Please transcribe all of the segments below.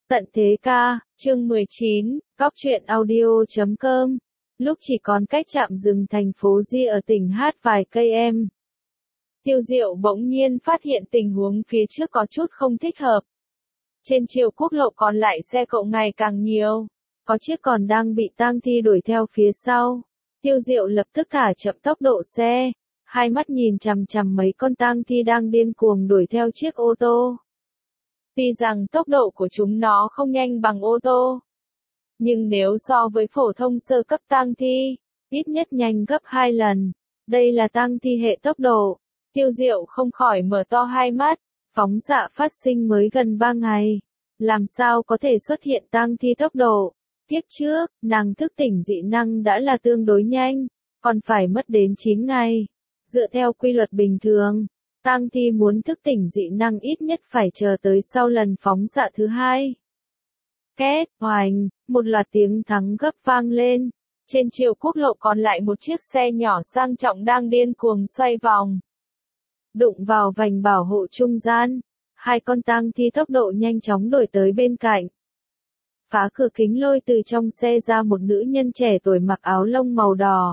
Tận thế ca, chương 19, Cóc truyện audio.com. Lúc chỉ còn cách trạm dừng thành phố Di ở tỉnh Hát vài cây em. Tiêu Diệu bỗng nhiên phát hiện tình huống phía trước có chút không thích hợp. Trên chiều quốc lộ còn lại xe cộ ngày càng nhiều. Có chiếc còn đang bị tang thi đuổi theo phía sau. Tiêu Diệu lập tức thả chậm tốc độ xe. Hai mắt nhìn chằm chằm mấy con tang thi đang điên cuồng đuổi theo chiếc ô tô. Tuy rằng tốc độ của chúng nó không nhanh bằng ô tô, nhưng nếu so với phổ thông sơ cấp tang thi, ít nhất nhanh gấp 2 lần. Đây là tang thi hệ tốc độ. Tiêu Diệu không khỏi mở to hai mắt, phóng xạ phát sinh mới gần 3 ngày. Làm sao có thể xuất hiện tang thi tốc độ? Kiếp trước, nàng thức tỉnh dị năng đã là tương đối nhanh, còn phải mất đến 9 ngày. Dựa theo quy luật bình thường, tang thi muốn thức tỉnh dị năng ít nhất phải chờ tới sau lần phóng xạ thứ hai. Két, oành, một loạt tiếng thắng gấp vang lên. Trên chiều quốc lộ còn lại một chiếc xe nhỏ sang trọng đang điên cuồng xoay vòng. Đụng vào vành bảo hộ trung gian, hai con tang thi tốc độ nhanh chóng đuổi tới bên cạnh. Phá cửa kính lôi từ trong xe ra một nữ nhân trẻ tuổi mặc áo lông màu đỏ.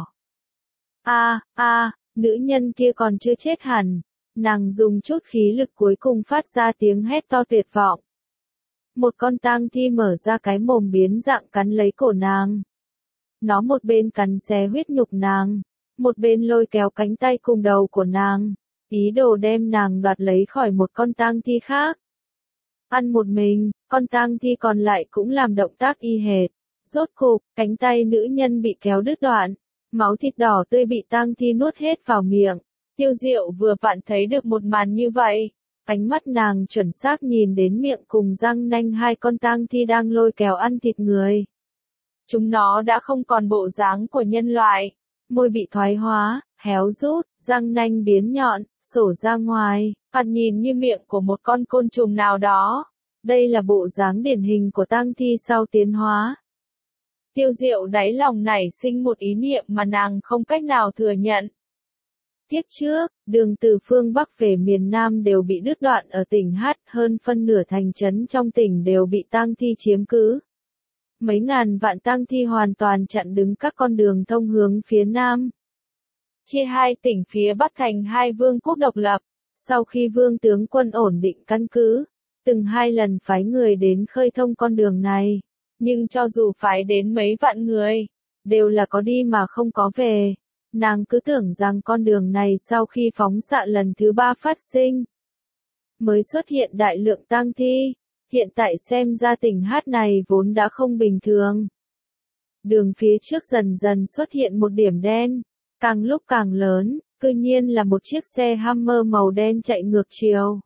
Nữ nhân kia còn chưa chết hẳn. Nàng dùng chút khí lực cuối cùng phát ra tiếng hét to tuyệt vọng. Một con tang thi mở ra cái mồm biến dạng cắn lấy cổ nàng. Nó một bên cắn xé huyết nhục nàng, một bên lôi kéo cánh tay cùng đầu của nàng, ý đồ đem nàng đoạt lấy khỏi một con tang thi khác. Ăn một mình, con tang thi còn lại cũng làm động tác y hệt. Rốt cục, cánh tay nữ nhân bị kéo đứt đoạn, máu thịt đỏ tươi bị tang thi nuốt hết vào miệng. Tiêu Diệu vừa vặn thấy được một màn như vậy, ánh mắt nàng chuẩn xác nhìn đến miệng cùng răng nanh hai con tang thi đang lôi kéo ăn thịt người. Chúng nó đã không còn bộ dáng của nhân loại, môi bị thoái hóa, héo rút, răng nanh biến nhọn, sổ ra ngoài, thoạt nhìn như miệng của một con côn trùng nào đó. Đây là bộ dáng điển hình của tang thi sau tiến hóa. Tiêu Diệu đáy lòng nảy sinh một ý niệm mà nàng không cách nào thừa nhận. Kiếp trước, đường từ phương Bắc về miền Nam đều bị đứt đoạn ở tỉnh Hát, hơn phân nửa thành trấn trong tỉnh đều bị tang thi chiếm cứ. Mấy ngàn vạn tang thi hoàn toàn chặn đứng các con đường thông hướng phía Nam. Chia hai tỉnh phía Bắc thành hai vương quốc độc lập, sau khi vương tướng quân ổn định căn cứ, từng hai lần phái người đến khơi thông con đường này, nhưng cho dù phái đến mấy vạn người, đều là có đi mà không có về. Nàng cứ tưởng rằng con đường này sau khi phóng xạ lần thứ 3 phát sinh, mới xuất hiện đại lượng tang thi, hiện tại xem ra tỉnh Hát này vốn đã không bình thường. Đường phía trước dần dần xuất hiện một điểm đen, càng lúc càng lớn, cư nhiên là một chiếc xe Hummer màu đen chạy ngược chiều.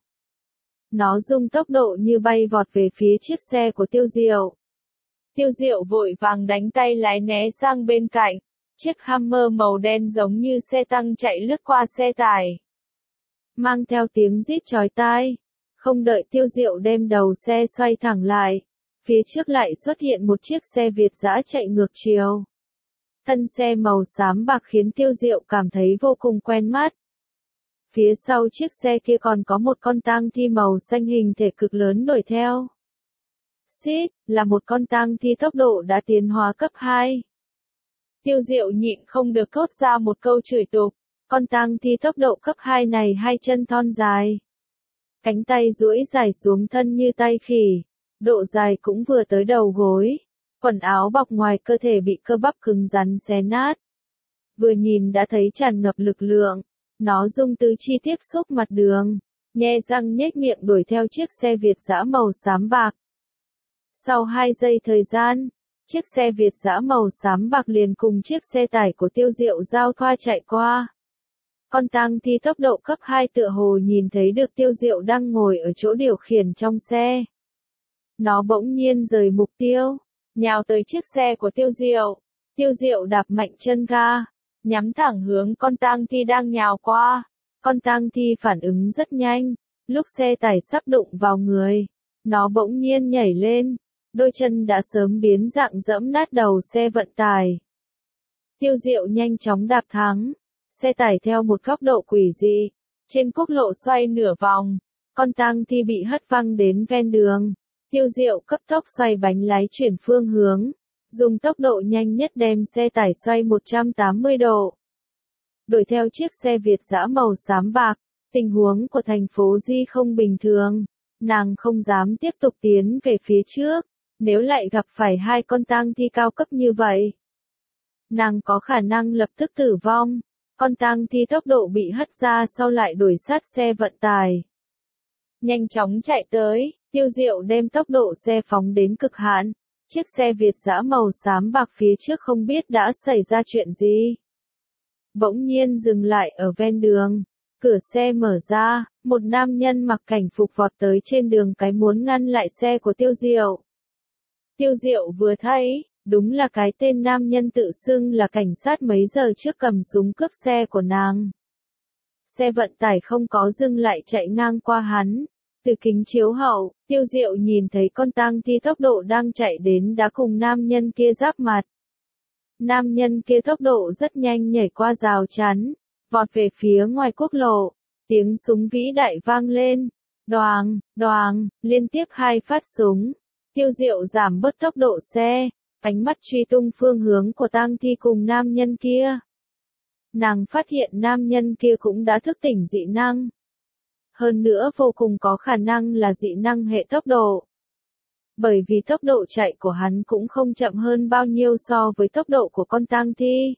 Nó dùng tốc độ như bay vọt về phía chiếc xe của Tiêu Diệu. Tiêu Diệu vội vàng đánh tay lái né sang bên cạnh. Chiếc Hummer màu đen giống như xe tăng chạy lướt qua xe tải, mang theo tiếng rít chói tai. Không đợi Tiêu Diệu đem đầu xe xoay thẳng lại, phía trước lại xuất hiện một chiếc xe Việt dã chạy ngược chiều. Thân xe màu xám bạc khiến Tiêu Diệu cảm thấy vô cùng quen mắt. Phía sau chiếc xe kia còn có một con tang thi màu xanh hình thể cực lớn đuổi theo. Xít, là một con tang thi tốc độ đã tiến hóa cấp 2. Tiêu Diệu nhịn không được thốt ra một câu chửi tục. Con tang thi tốc độ cấp 2 này hai chân thon dài, cánh tay duỗi dài xuống thân như tay khỉ, độ dài cũng vừa tới đầu gối, quần áo bọc ngoài cơ thể bị cơ bắp cứng rắn xé nát. Vừa nhìn đã thấy tràn ngập lực lượng, nó dùng tứ chi tiếp xúc mặt đường, nhe răng nhếch miệng đuổi theo chiếc xe Việt dã màu xám bạc. Sau 2 giây thời gian, chiếc xe Việt dã màu xám bạc liền cùng chiếc xe tải của Tiêu Diệu giao thoa chạy qua. Con tang thi tốc độ cấp 2 tựa hồ nhìn thấy được Tiêu Diệu đang ngồi ở chỗ điều khiển trong xe. Nó bỗng nhiên rời mục tiêu, nhào tới chiếc xe của Tiêu Diệu. Tiêu Diệu đạp mạnh chân ga, nhắm thẳng hướng con tang thi đang nhào qua. Con tang thi phản ứng rất nhanh, lúc xe tải sắp đụng vào người, nó bỗng nhiên nhảy lên. Đôi chân đã sớm biến dạng dẫm nát đầu xe vận tải. Tiêu Diệu nhanh chóng đạp thắng. Xe tải theo một góc độ quỷ dị, trên quốc lộ xoay nửa vòng. Con tang thi bị hất văng đến ven đường. Tiêu Diệu cấp tốc xoay bánh lái chuyển phương hướng, dùng tốc độ nhanh nhất đem xe tải xoay 180 độ. Đuổi theo chiếc xe Việt dã màu xám bạc, tình huống của thành phố Di không bình thường, nàng không dám tiếp tục tiến về phía trước, nếu lại gặp phải hai con tang thi cao cấp như vậy. Nàng có khả năng lập tức tử vong, con tang thi tốc độ bị hất ra sau lại đuổi sát xe vận tải. Nhanh chóng chạy tới, Tiêu Diệu đem tốc độ xe phóng đến cực hạn, chiếc xe Việt dã màu xám bạc phía trước không biết đã xảy ra chuyện gì. Bỗng nhiên dừng lại ở ven đường, cửa xe mở ra, một nam nhân mặc cảnh phục vọt tới trên đường cái muốn ngăn lại xe của Tiêu Diệu. Tiêu Diệu vừa thấy, đúng là cái tên nam nhân tự xưng là cảnh sát mấy giờ trước cầm súng cướp xe của nàng. Xe vận tải không có dừng lại chạy ngang qua hắn. Từ kính chiếu hậu, Tiêu Diệu nhìn thấy con tang thi tốc độ đang chạy đến đã cùng nam nhân kia giáp mặt. Nam nhân kia tốc độ rất nhanh nhảy qua rào chắn, vọt về phía ngoài quốc lộ, tiếng súng vĩ đại vang lên, đoàng, đoàng, liên tiếp 2 phát súng. Tiêu Diệu giảm bớt tốc độ xe, ánh mắt truy tung phương hướng của tang thi cùng nam nhân kia. Nàng phát hiện nam nhân kia cũng đã thức tỉnh dị năng. Hơn nữa vô cùng có khả năng là dị năng hệ tốc độ. Bởi vì tốc độ chạy của hắn cũng không chậm hơn bao nhiêu so với tốc độ của con tang thi.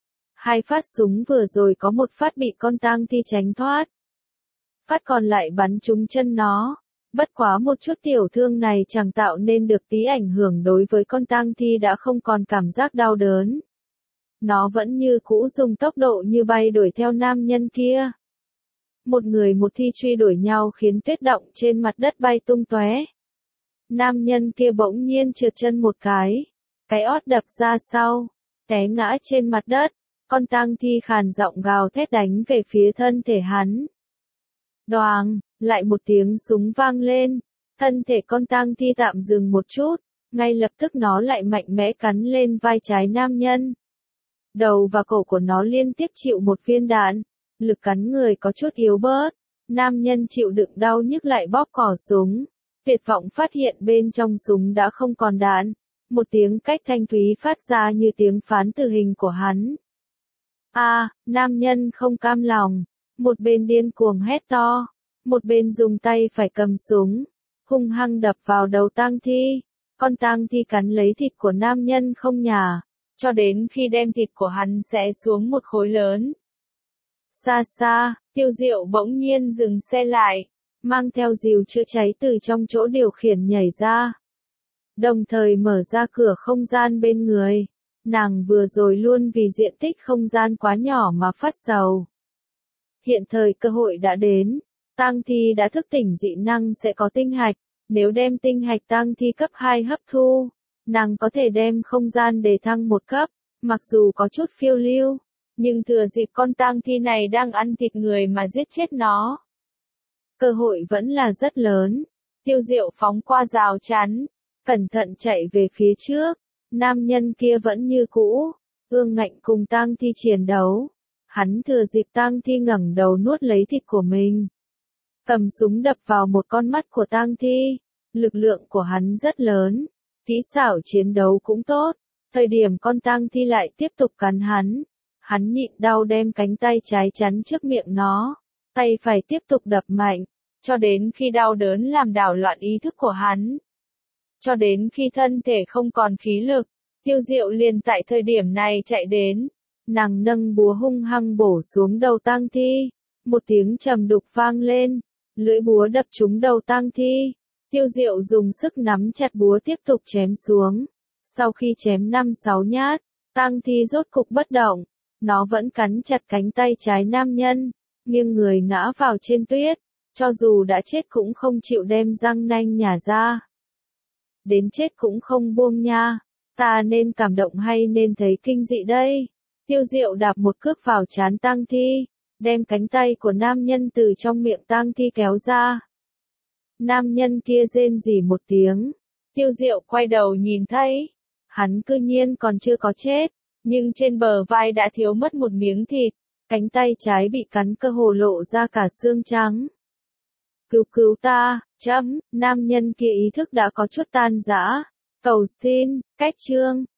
2 phát súng vừa rồi có 1 phát bị con tang thi tránh thoát. Phát còn lại bắn trúng chân nó. Bất quá một chút tiểu thương này chẳng tạo nên được tí ảnh hưởng đối với con tang thi đã không còn cảm giác đau đớn. Nó vẫn như cũ dùng tốc độ như bay đuổi theo nam nhân kia. Một người một thi truy đuổi nhau khiến tuyết động trên mặt đất bay tung tóe. Nam nhân kia bỗng nhiên trượt chân một cái ót đập ra sau, té ngã trên mặt đất, con tang thi khàn giọng gào thét đánh về phía thân thể hắn. Đoàng, lại một tiếng súng vang lên, thân thể con tang thi tạm dừng một chút, ngay lập tức nó lại mạnh mẽ cắn lên vai trái nam nhân. Đầu và cổ của nó liên tiếp chịu một viên đạn, lực cắn người có chút yếu bớt, nam nhân chịu đựng đau nhức lại bóp cò súng. Tuyệt vọng phát hiện bên trong súng đã không còn đạn, một tiếng cách thanh thúy phát ra như tiếng phán tử hình của hắn. Nam nhân không cam lòng, một bên điên cuồng hét to, một bên dùng tay phải cầm súng, hung hăng đập vào đầu tang thi. Con tang thi cắn lấy thịt của nam nhân không nhả, cho đến khi đem thịt của hắn xé xuống một khối lớn. Xa xa, Tiêu Diệu bỗng nhiên dừng xe lại, mang theo rìu chữa cháy từ trong chỗ điều khiển nhảy ra. Đồng thời mở ra cửa không gian bên người. Nàng vừa rồi luôn vì diện tích không gian quá nhỏ mà phát sầu. Hiện thời cơ hội đã đến, tang thi đã thức tỉnh dị năng sẽ có tinh hạch, nếu đem tinh hạch tang thi cấp 2 hấp thu, nàng có thể đem không gian đề thăng một cấp, mặc dù có chút phiêu lưu, nhưng thừa dịp con tang thi này đang ăn thịt người mà giết chết nó. Cơ hội vẫn là rất lớn. Tiêu Diệu phóng qua rào chắn, cẩn thận chạy về phía trước. Nam nhân kia vẫn như cũ, ương ngạnh cùng tang thi chiến đấu. Hắn thừa dịp tang thi ngẩng đầu nuốt lấy thịt của mình, cầm súng đập vào một con mắt của tang thi. Lực lượng của hắn rất lớn, kỹ xảo chiến đấu cũng tốt. Thời điểm con tang thi lại tiếp tục cắn hắn nhịn đau đem cánh tay trái chắn trước miệng nó, tay phải tiếp tục đập mạnh, cho đến khi đau đớn làm đảo loạn ý thức của hắn. Cho đến khi thân thể không còn khí lực, Tiêu Diệu liền tại thời điểm này chạy đến, nàng nâng búa hung hăng bổ xuống đầu tang thi, một tiếng trầm đục vang lên, lưỡi búa đập trúng đầu tang thi. Tiêu Diệu dùng sức nắm chặt búa tiếp tục chém xuống. Sau khi chém 5-6 nhát, tang thi rốt cục bất động, nó vẫn cắn chặt cánh tay trái nam nhân, nghiêng người ngã vào trên tuyết, cho dù đã chết cũng không chịu đem răng nanh nhả ra. Đến chết cũng không buông nha, ta nên cảm động hay nên thấy kinh dị đây? Tiêu Diệu đạp một cước vào trán tang thi, đem cánh tay của nam nhân từ trong miệng tang thi kéo ra. Nam nhân kia rên rỉ một tiếng, Tiêu Diệu quay đầu nhìn thấy, hắn cư nhiên còn chưa có chết, nhưng trên bờ vai đã thiếu mất một miếng thịt, cánh tay trái bị cắn cơ hồ lộ ra cả xương trắng. cứu ta, nam nhân kia ý thức đã có chút tan rã. Cầu xin, cách chương.